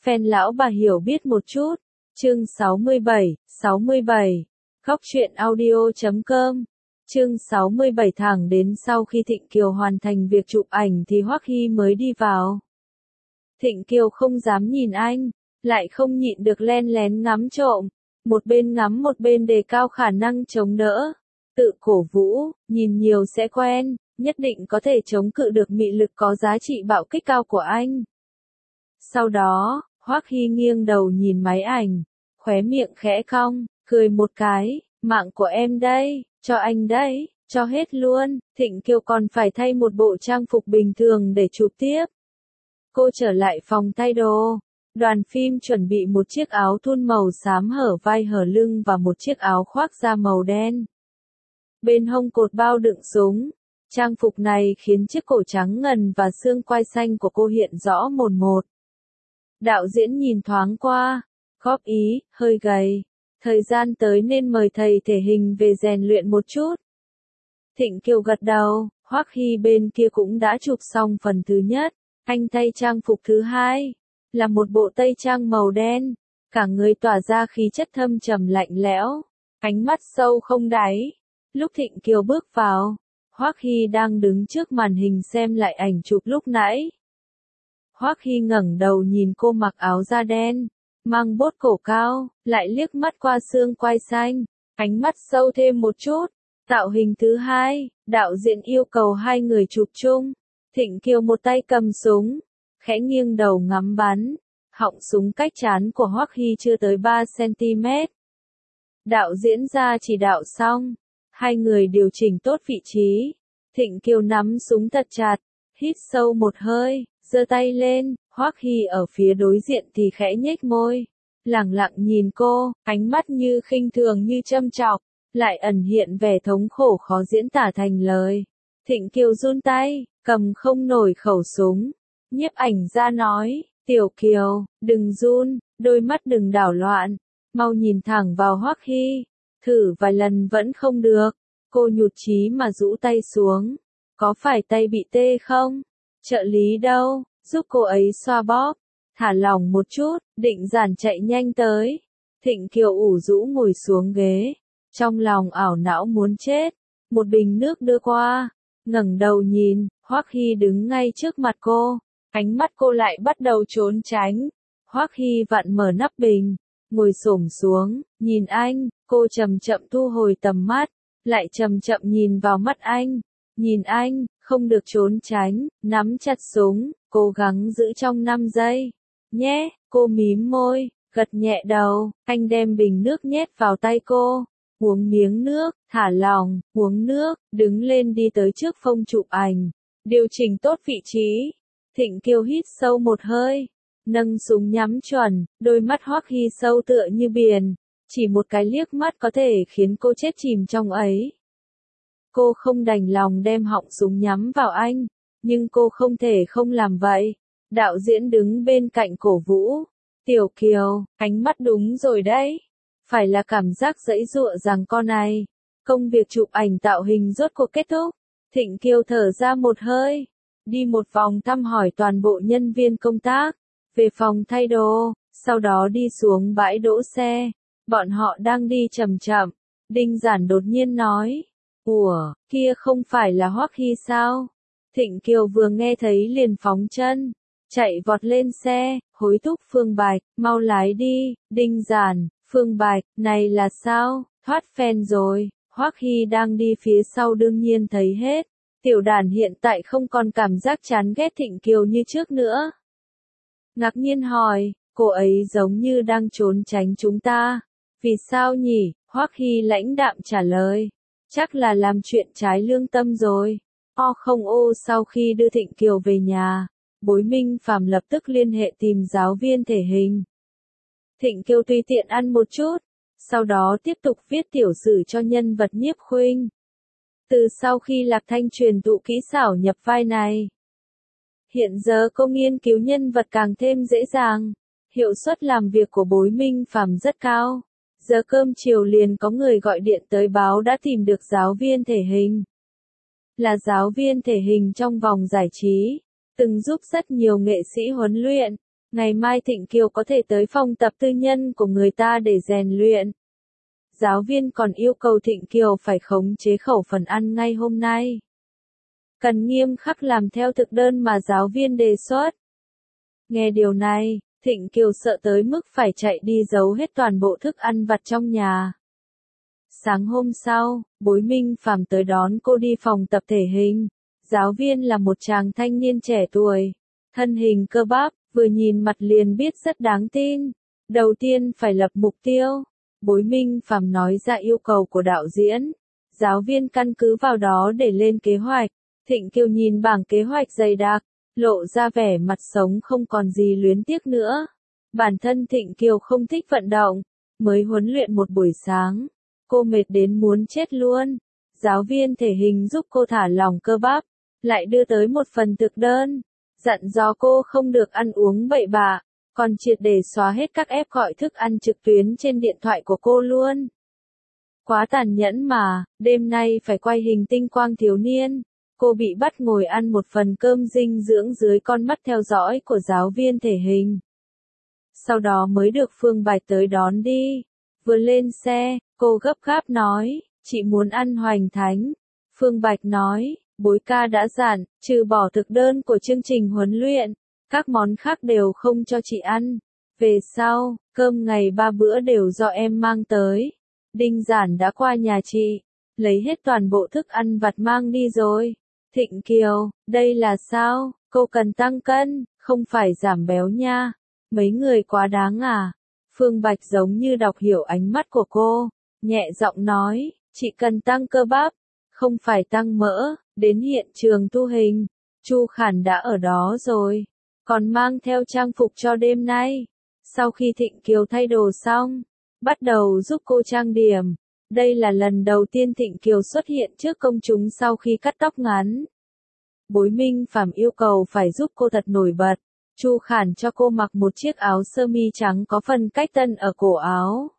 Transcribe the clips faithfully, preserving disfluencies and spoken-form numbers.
fan lão bà hiểu biết một chút. Chương sáu mươi bảy, sáu mươi bảy. Góc truyện audio chấm com. Chương sáu mươi bảy. Thẳng đến sau khi Thịnh Kiều hoàn thành việc chụp ảnh thì Hoắc Hy mới đi vào. Thịnh Kiều không dám nhìn anh, lại không nhịn được len lén ngắm trộm, một bên ngắm một bên đề cao khả năng chống đỡ, tự cổ vũ, nhìn nhiều sẽ quen, nhất định có thể chống cự được mị lực có giá trị bạo kích cao của anh. Sau đó, Hoắc Hy nghiêng đầu nhìn máy ảnh, khóe miệng khẽ cong, cười một cái, mạng của em đây, cho anh đấy, cho hết luôn. Thịnh Kiều còn phải thay một bộ trang phục bình thường để chụp tiếp. Cô trở lại phòng thay đồ. Đoàn phim chuẩn bị một chiếc áo thun màu xám hở vai hở lưng và một chiếc áo khoác da màu đen. Bên hông cột bao đựng súng. Trang phục này khiến chiếc cổ trắng ngần và xương quai xanh của cô hiện rõ mồn một. Đạo diễn nhìn thoáng qua, góp ý, hơi gầy. Thời gian tới nên mời thầy thể hình về rèn luyện một chút. Thịnh Kiều gật đầu, Hoắc Hy bên kia cũng đã chụp xong phần thứ nhất. Anh thay trang phục thứ hai, là một bộ tây trang màu đen, cả người tỏa ra khí chất thâm trầm lạnh lẽo, ánh mắt sâu không đáy. Lúc Thịnh Kiều bước vào, Hoắc Hy đang đứng trước màn hình xem lại ảnh chụp lúc nãy. Hoắc Hy ngẩng đầu nhìn cô mặc áo da đen, mang bốt cổ cao, lại liếc mắt qua xương quai xanh, ánh mắt sâu thêm một chút. Tạo hình thứ hai, đạo diễn yêu cầu hai người chụp chung. Thịnh Kiều một tay cầm súng, khẽ nghiêng đầu ngắm bắn, họng súng cách trán của Hoắc Hy chưa tới ba xăng-ti-mét. Đạo diễn ra chỉ đạo xong, hai người điều chỉnh tốt vị trí. Thịnh Kiều nắm súng thật chặt, hít sâu một hơi, giơ tay lên. Hoắc Hy ở phía đối diện thì khẽ nhếch môi, lẳng lặng nhìn cô, ánh mắt như khinh thường như châm chọc, lại ẩn hiện vẻ thống khổ khó diễn tả thành lời. Thịnh Kiều run tay, cầm không nổi khẩu súng. Nhiếp ảnh gia nói, Tiểu Kiều, đừng run, đôi mắt đừng đảo loạn, mau nhìn thẳng vào Hoắc Hy. Thử vài lần vẫn không được, cô nhụt chí mà rũ tay xuống. Có phải tay bị tê không? Trợ lý đâu, giúp cô ấy xoa bóp. Thả lỏng một chút, định giản chạy nhanh tới. Thịnh Kiều ủ rũ ngồi xuống ghế, trong lòng ảo não muốn chết. Một bình nước đưa qua, ngẩng đầu nhìn, Hoắc Hy đứng ngay trước mặt cô, ánh mắt cô lại bắt đầu trốn tránh. Hoắc Hy vặn mở nắp bình, ngồi xổm xuống, nhìn anh, cô chậm chậm thu hồi tầm mắt, lại chậm chậm nhìn vào mắt anh, nhìn anh, không được trốn tránh, nắm chặt súng, cố gắng giữ trong năm giây. Nhé, cô mím môi, gật nhẹ đầu, anh đem bình nước nhét vào tay cô. Uống miếng nước, thả lỏng, uống nước, đứng lên đi tới trước phông chụp ảnh, điều chỉnh tốt vị trí. Thịnh Kiều hít sâu một hơi, nâng súng nhắm chuẩn, đôi mắt Hoắc Hy sâu tựa như biển, chỉ một cái liếc mắt có thể khiến cô chết chìm trong ấy. Cô không đành lòng đem họng súng nhắm vào anh, nhưng cô không thể không làm vậy. Đạo diễn đứng bên cạnh cổ vũ, Tiểu Kiều, ánh mắt đúng rồi đấy. Phải là cảm giác giãy giụa rằng con này. Công việc chụp ảnh tạo hình rốt cuộc kết thúc. Thịnh Kiều thở ra một hơi, đi một vòng thăm hỏi toàn bộ nhân viên công tác, về phòng thay đồ, sau đó đi xuống bãi đỗ xe. Bọn họ đang đi chậm chậm. Đinh Giản đột nhiên nói, ủa, kia không phải là Hoắc Hy sao? Thịnh Kiều vừa nghe thấy liền phóng chân, chạy vọt lên xe, hối thúc Phương Bạch, mau lái đi. Đinh Giản, Phương Bạch, này là sao, thoát phen rồi. Hoắc Hy đang đi phía sau đương nhiên thấy hết. Tiểu Đản hiện tại không còn cảm giác chán ghét Thịnh Kiều như trước nữa. Ngạc nhiên hỏi, cô ấy giống như đang trốn tránh chúng ta. Vì sao nhỉ? Hoắc Hy lãnh đạm trả lời. Chắc là làm chuyện trái lương tâm rồi. O không ô sau khi đưa Thịnh Kiều về nhà, Bối Minh Phàm lập tức liên hệ tìm giáo viên thể hình. Thịnh Kiều tùy tiện ăn một chút, sau đó tiếp tục viết tiểu sử cho nhân vật Nhiếp Khuynh. Từ sau khi Lạc Thanh truyền thụ kỹ xảo nhập vai này, hiện giờ cô nghiên cứu nhân vật càng thêm dễ dàng, hiệu suất làm việc của Bối Minh Phàm rất cao. Giờ cơm chiều liền có người gọi điện tới báo đã tìm được giáo viên thể hình. Là giáo viên thể hình trong vòng giải trí, từng giúp rất nhiều nghệ sĩ huấn luyện. Ngày mai Thịnh Kiều có thể tới phòng tập tư nhân của người ta để rèn luyện. Giáo viên còn yêu cầu Thịnh Kiều phải khống chế khẩu phần ăn ngay hôm nay. Cần nghiêm khắc làm theo thực đơn mà giáo viên đề xuất. Nghe điều này, Thịnh Kiều sợ tới mức phải chạy đi giấu hết toàn bộ thức ăn vặt trong nhà. Sáng hôm sau, Bối Minh Phàm tới đón cô đi phòng tập thể hình. Giáo viên là một chàng thanh niên trẻ tuổi, thân hình cơ bắp, vừa nhìn mặt liền biết rất đáng tin. Đầu tiên phải lập mục tiêu. Bối Minh Phàm nói ra yêu cầu của đạo diễn. Giáo viên căn cứ vào đó để lên kế hoạch. Thịnh Kiều nhìn bảng kế hoạch dày đặc, lộ ra vẻ mặt sống không còn gì luyến tiếc nữa. Bản thân Thịnh Kiều không thích vận động, mới huấn luyện một buổi sáng. Cô mệt đến muốn chết luôn. Giáo viên thể hình giúp cô thả lỏng cơ bắp, lại đưa tới một phần thực đơn. Dặn dò cô không được ăn uống bậy bạ, còn triệt để xóa hết các app gọi thức ăn trực tuyến trên điện thoại của cô luôn. Quá tàn nhẫn mà, đêm nay phải quay hình tinh quang thiếu niên. Cô bị bắt ngồi ăn một phần cơm dinh dưỡng dưới con mắt theo dõi của giáo viên thể hình. Sau đó mới được Phương Bạch tới đón đi. Vừa lên xe, cô gấp gáp nói, chị muốn ăn hoành thánh. Phương Bạch nói, Bối ca đã dặn, trừ bỏ thực đơn của chương trình huấn luyện, các món khác đều không cho chị ăn. Về sau, cơm ngày ba bữa đều do em mang tới. Đinh Giản đã qua nhà chị, lấy hết toàn bộ thức ăn vặt mang đi rồi. Thịnh Kiều, đây là sao? Cô cần tăng cân, không phải giảm béo nha. Mấy người quá đáng à? Phương Bạch giống như đọc hiểu ánh mắt của cô, nhẹ giọng nói, chị cần tăng cơ bắp, không phải tăng mỡ. Đến hiện trường thu hình, Chu Khản đã ở đó rồi, còn mang theo trang phục cho đêm nay. Sau khi Thịnh Kiều thay đồ xong, bắt đầu giúp cô trang điểm. Đây là lần đầu tiên Thịnh Kiều xuất hiện trước công chúng sau khi cắt tóc ngắn. Bối Minh Phàm yêu cầu phải giúp cô thật nổi bật. Chu Khản cho cô mặc một chiếc áo sơ mi trắng có phần cách tân ở cổ áo.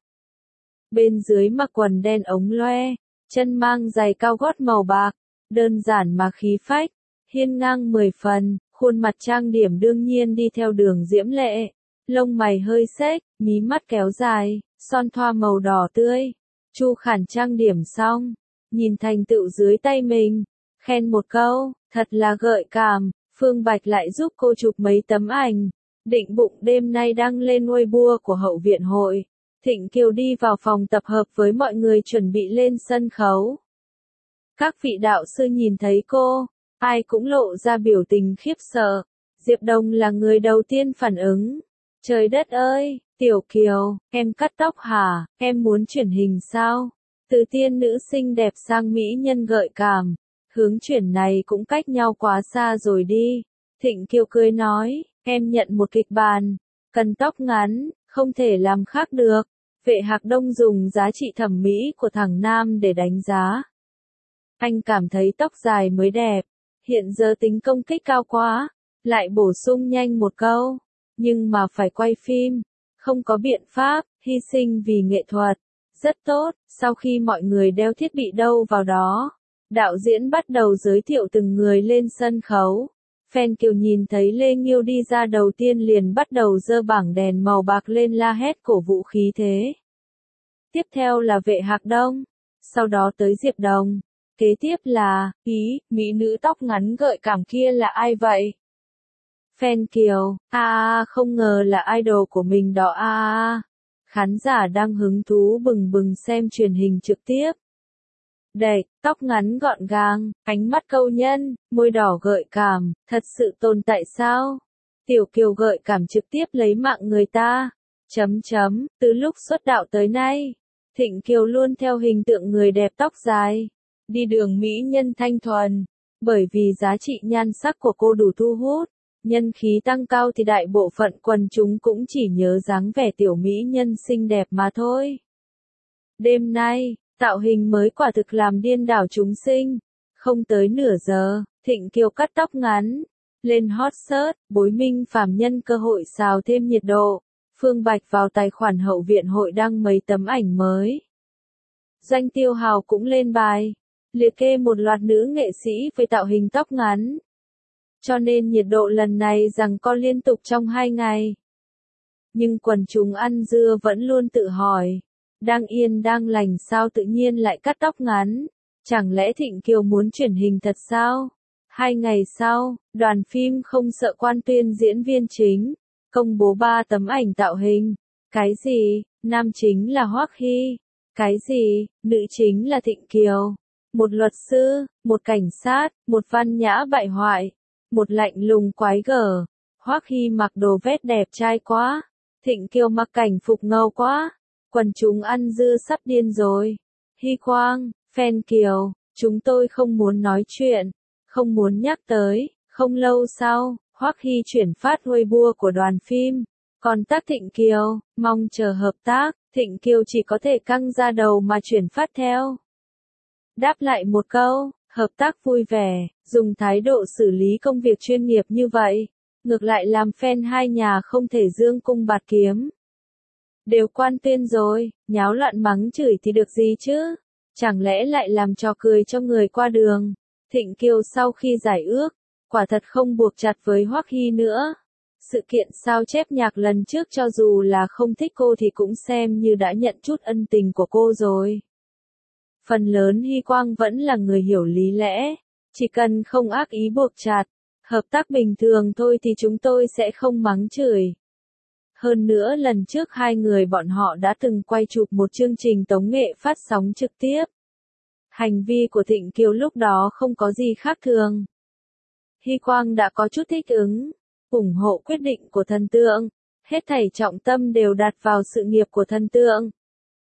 Bên dưới mặc quần đen ống loe, chân mang giày cao gót màu bạc, đơn giản mà khí phách, hiên ngang mười phần, khuôn mặt trang điểm đương nhiên đi theo đường diễm lệ, lông mày hơi xếch, mí mắt kéo dài, son thoa màu đỏ tươi. Chu Khản trang điểm xong, nhìn thành tựu dưới tay mình, khen một câu, thật là gợi cảm. Phương Bạch lại giúp cô chụp mấy tấm ảnh, định bụng đêm nay đăng lên Weibo của hậu viện hội. Thịnh Kiều đi vào phòng tập hợp với mọi người chuẩn bị lên sân khấu. Các vị đạo sư nhìn thấy cô, ai cũng lộ ra biểu tình khiếp sợ. Diệp Đồng là người đầu tiên phản ứng. Trời đất ơi, Tiểu Kiều, em cắt tóc hả, em muốn chuyển hình sao? Từ tiên nữ xinh đẹp sang mỹ nhân gợi cảm. Hướng chuyển này cũng cách nhau quá xa rồi đi. Thịnh Kiều cười nói, em nhận một kịch bản, cần tóc ngắn, không thể làm khác được. Vệ Hạc Đông dùng giá trị thẩm mỹ của thằng nam để đánh giá. Anh cảm thấy tóc dài mới đẹp, hiện giờ tính công kích cao quá, lại bổ sung nhanh một câu, nhưng mà phải quay phim, không có biện pháp, hy sinh vì nghệ thuật. Rất tốt, sau khi mọi người đeo thiết bị đâu vào đó, đạo diễn bắt đầu giới thiệu từng người lên sân khấu. Fan Kiều nhìn thấy Lê Nghiêu đi ra đầu tiên liền bắt đầu giơ bảng đèn màu bạc lên la hét cổ vũ khí thế. Tiếp theo là Vệ Hạc Đông, sau đó tới Diệp Đồng, kế tiếp là, ý, mỹ nữ tóc ngắn gợi cảm kia là ai vậy? Fan Kiều, a a không ngờ là idol của mình đó a a. Khán giả đang hứng thú bừng bừng xem truyền hình trực tiếp. Đẹp, tóc ngắn gọn gàng, ánh mắt câu nhân, môi đỏ gợi cảm, thật sự tồn tại sao? Tiểu Kiều gợi cảm trực tiếp lấy mạng người ta. Chấm chấm, từ lúc xuất đạo tới nay, Thịnh Kiều luôn theo hình tượng người đẹp tóc dài, đi đường mỹ nhân thanh thuần. Bởi vì giá trị nhan sắc của cô đủ thu hút, nhân khí tăng cao thì đại bộ phận quần chúng cũng chỉ nhớ dáng vẻ tiểu mỹ nhân xinh đẹp mà thôi. Đêm nay, tạo hình mới quả thực làm điên đảo chúng sinh. Không tới nửa giờ, Thịnh Kiều cắt tóc ngắn, lên hot search, Bối Minh Phàm nhân cơ hội xào thêm nhiệt độ. Phương Bạch vào tài khoản hậu viện hội đăng mấy tấm ảnh mới. Doanh Tiêu Hào cũng lên bài, liệt kê một loạt nữ nghệ sĩ với tạo hình tóc ngắn. Cho nên nhiệt độ lần này giằng co liên tục trong hai ngày. Nhưng quần chúng ăn dưa vẫn luôn tự hỏi, đang yên đang lành sao tự nhiên lại cắt tóc ngắn, chẳng lẽ Thịnh Kiều muốn chuyển hình thật sao? Hai ngày sau, đoàn phim không sợ quan tuyên diễn viên chính, công bố ba tấm ảnh tạo hình. Cái gì? Nam chính là Hoắc Hy. Cái gì? Nữ chính là Thịnh Kiều. Một luật sư, một cảnh sát, một văn nhã bại hoại, một lạnh lùng quái gở. Hoắc Hy mặc đồ vest đẹp trai quá, Thịnh Kiều mặc cảnh phục ngầu quá. Quần chúng ăn dưa sắp điên rồi. Hy Quang, fan Kiều, chúng tôi không muốn nói chuyện, không muốn nhắc tới. Không lâu sau, Hoắc Hy chuyển phát Weibo của đoàn phim, còn tác Thịnh Kiều, mong chờ hợp tác. Thịnh Kiều chỉ có thể căng ra đầu mà chuyển phát theo. Đáp lại một câu, hợp tác vui vẻ, dùng thái độ xử lý công việc chuyên nghiệp như vậy, ngược lại làm fan hai nhà không thể dương cung bạt kiếm. Đều quan tuyên rồi, nháo loạn mắng chửi thì được gì chứ? Chẳng lẽ lại làm trò cười cho người qua đường? Thịnh Kiều sau khi giải ước, quả thật không buộc chặt với Hoắc Hy nữa. Sự kiện sao chép nhạc lần trước cho dù là không thích cô thì cũng xem như đã nhận chút ân tình của cô rồi. Phần lớn Hy Quang vẫn là người hiểu lý lẽ, chỉ cần không ác ý buộc chặt, hợp tác bình thường thôi thì chúng tôi sẽ không mắng chửi. Hơn nữa lần trước hai người bọn họ đã từng quay chụp một chương trình tống nghệ phát sóng trực tiếp. Hành vi của Thịnh Kiều lúc đó không có gì khác thường. Hy Quang đã có chút thích ứng, ủng hộ quyết định của thần tượng, hết thảy trọng tâm đều đặt vào sự nghiệp của thần tượng.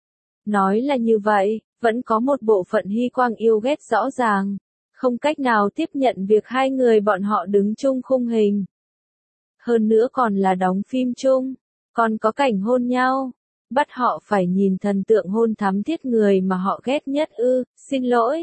Nói là như vậy, vẫn có một bộ phận Hy Quang yêu ghét rõ ràng, không cách nào tiếp nhận việc hai người bọn họ đứng chung khung hình. Hơn nữa còn là đóng phim chung, còn có cảnh hôn nhau, bắt họ phải nhìn thần tượng hôn thắm thiết người mà họ ghét nhất ư, xin lỗi.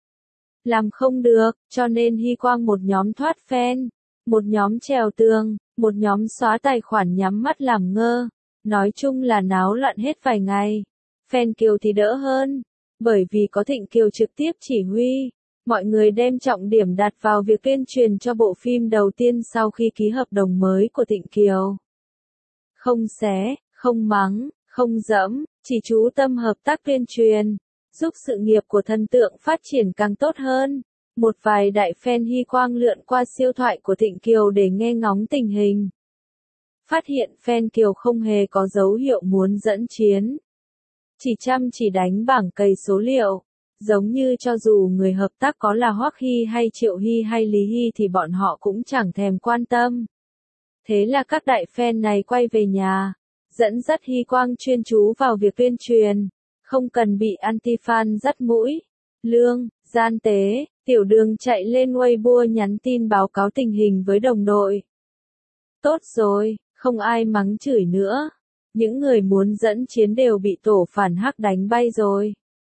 Làm không được, cho nên Hy Quang một nhóm thoát fan, một nhóm trèo tường, một nhóm xóa tài khoản nhắm mắt làm ngơ, nói chung là náo loạn hết vài ngày. Fan Kiều thì đỡ hơn, bởi vì có Thịnh Kiều trực tiếp chỉ huy, mọi người đem trọng điểm đặt vào việc tuyên truyền cho bộ phim đầu tiên sau khi ký hợp đồng mới của Thịnh Kiều. Không xé, không mắng, không dẫm, chỉ chú tâm hợp tác tuyên truyền, giúp sự nghiệp của thần tượng phát triển càng tốt hơn. Một vài đại fan Hy Quang lượn qua siêu thoại của Thịnh Kiều để nghe ngóng tình hình. Phát hiện fan Kiều không hề có dấu hiệu muốn dẫn chiến. Chỉ chăm chỉ đánh bảng cày số liệu, giống như cho dù người hợp tác có là Hoắc Hy hay Triệu Hy hay Lý Hy thì bọn họ cũng chẳng thèm quan tâm. Thế là các đại fan này quay về nhà, dẫn dắt Hy Quang chuyên chú vào việc tuyên truyền, không cần bị anti-fan dắt mũi. Lương, gian tế, Tiểu Đường chạy lên Weibo nhắn tin báo cáo tình hình với đồng đội. Tốt rồi, không ai mắng chửi nữa. Những người muốn dẫn chiến đều bị tổ phản hắc đánh bay rồi.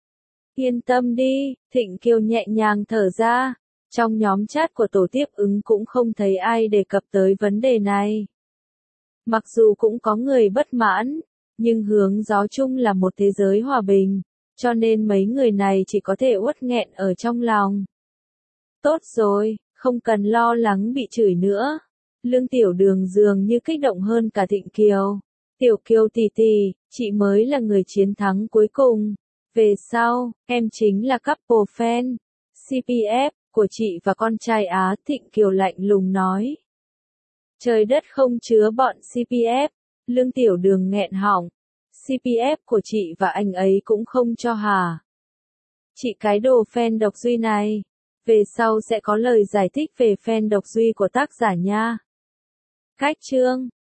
Yên tâm đi, Thịnh Kiều nhẹ nhàng thở ra. Trong nhóm chat của tổ tiếp ứng cũng không thấy ai đề cập tới vấn đề này. Mặc dù cũng có người bất mãn, nhưng hướng gió chung là một thế giới hòa bình, cho nên mấy người này chỉ có thể uất nghẹn ở trong lòng. Tốt rồi, không cần lo lắng bị chửi nữa. Lương Tiểu Đường dường như kích động hơn cả Thịnh Kiều. Tiểu Kiều tỷ tỷ, chị mới là người chiến thắng cuối cùng. Về sau, em chính là couple fan, xê pê ép, của chị và con trai Á. Thịnh Kiều lạnh lùng nói. Trời đất không chứa bọn xê pê ép, Lương Tiểu Đường nghẹn họng. xê pê ép của chị và anh ấy cũng không cho hả? Chị cái đồ fan độc duy này, về sau sẽ có lời giải thích về fan độc duy của tác giả nha. Cách chương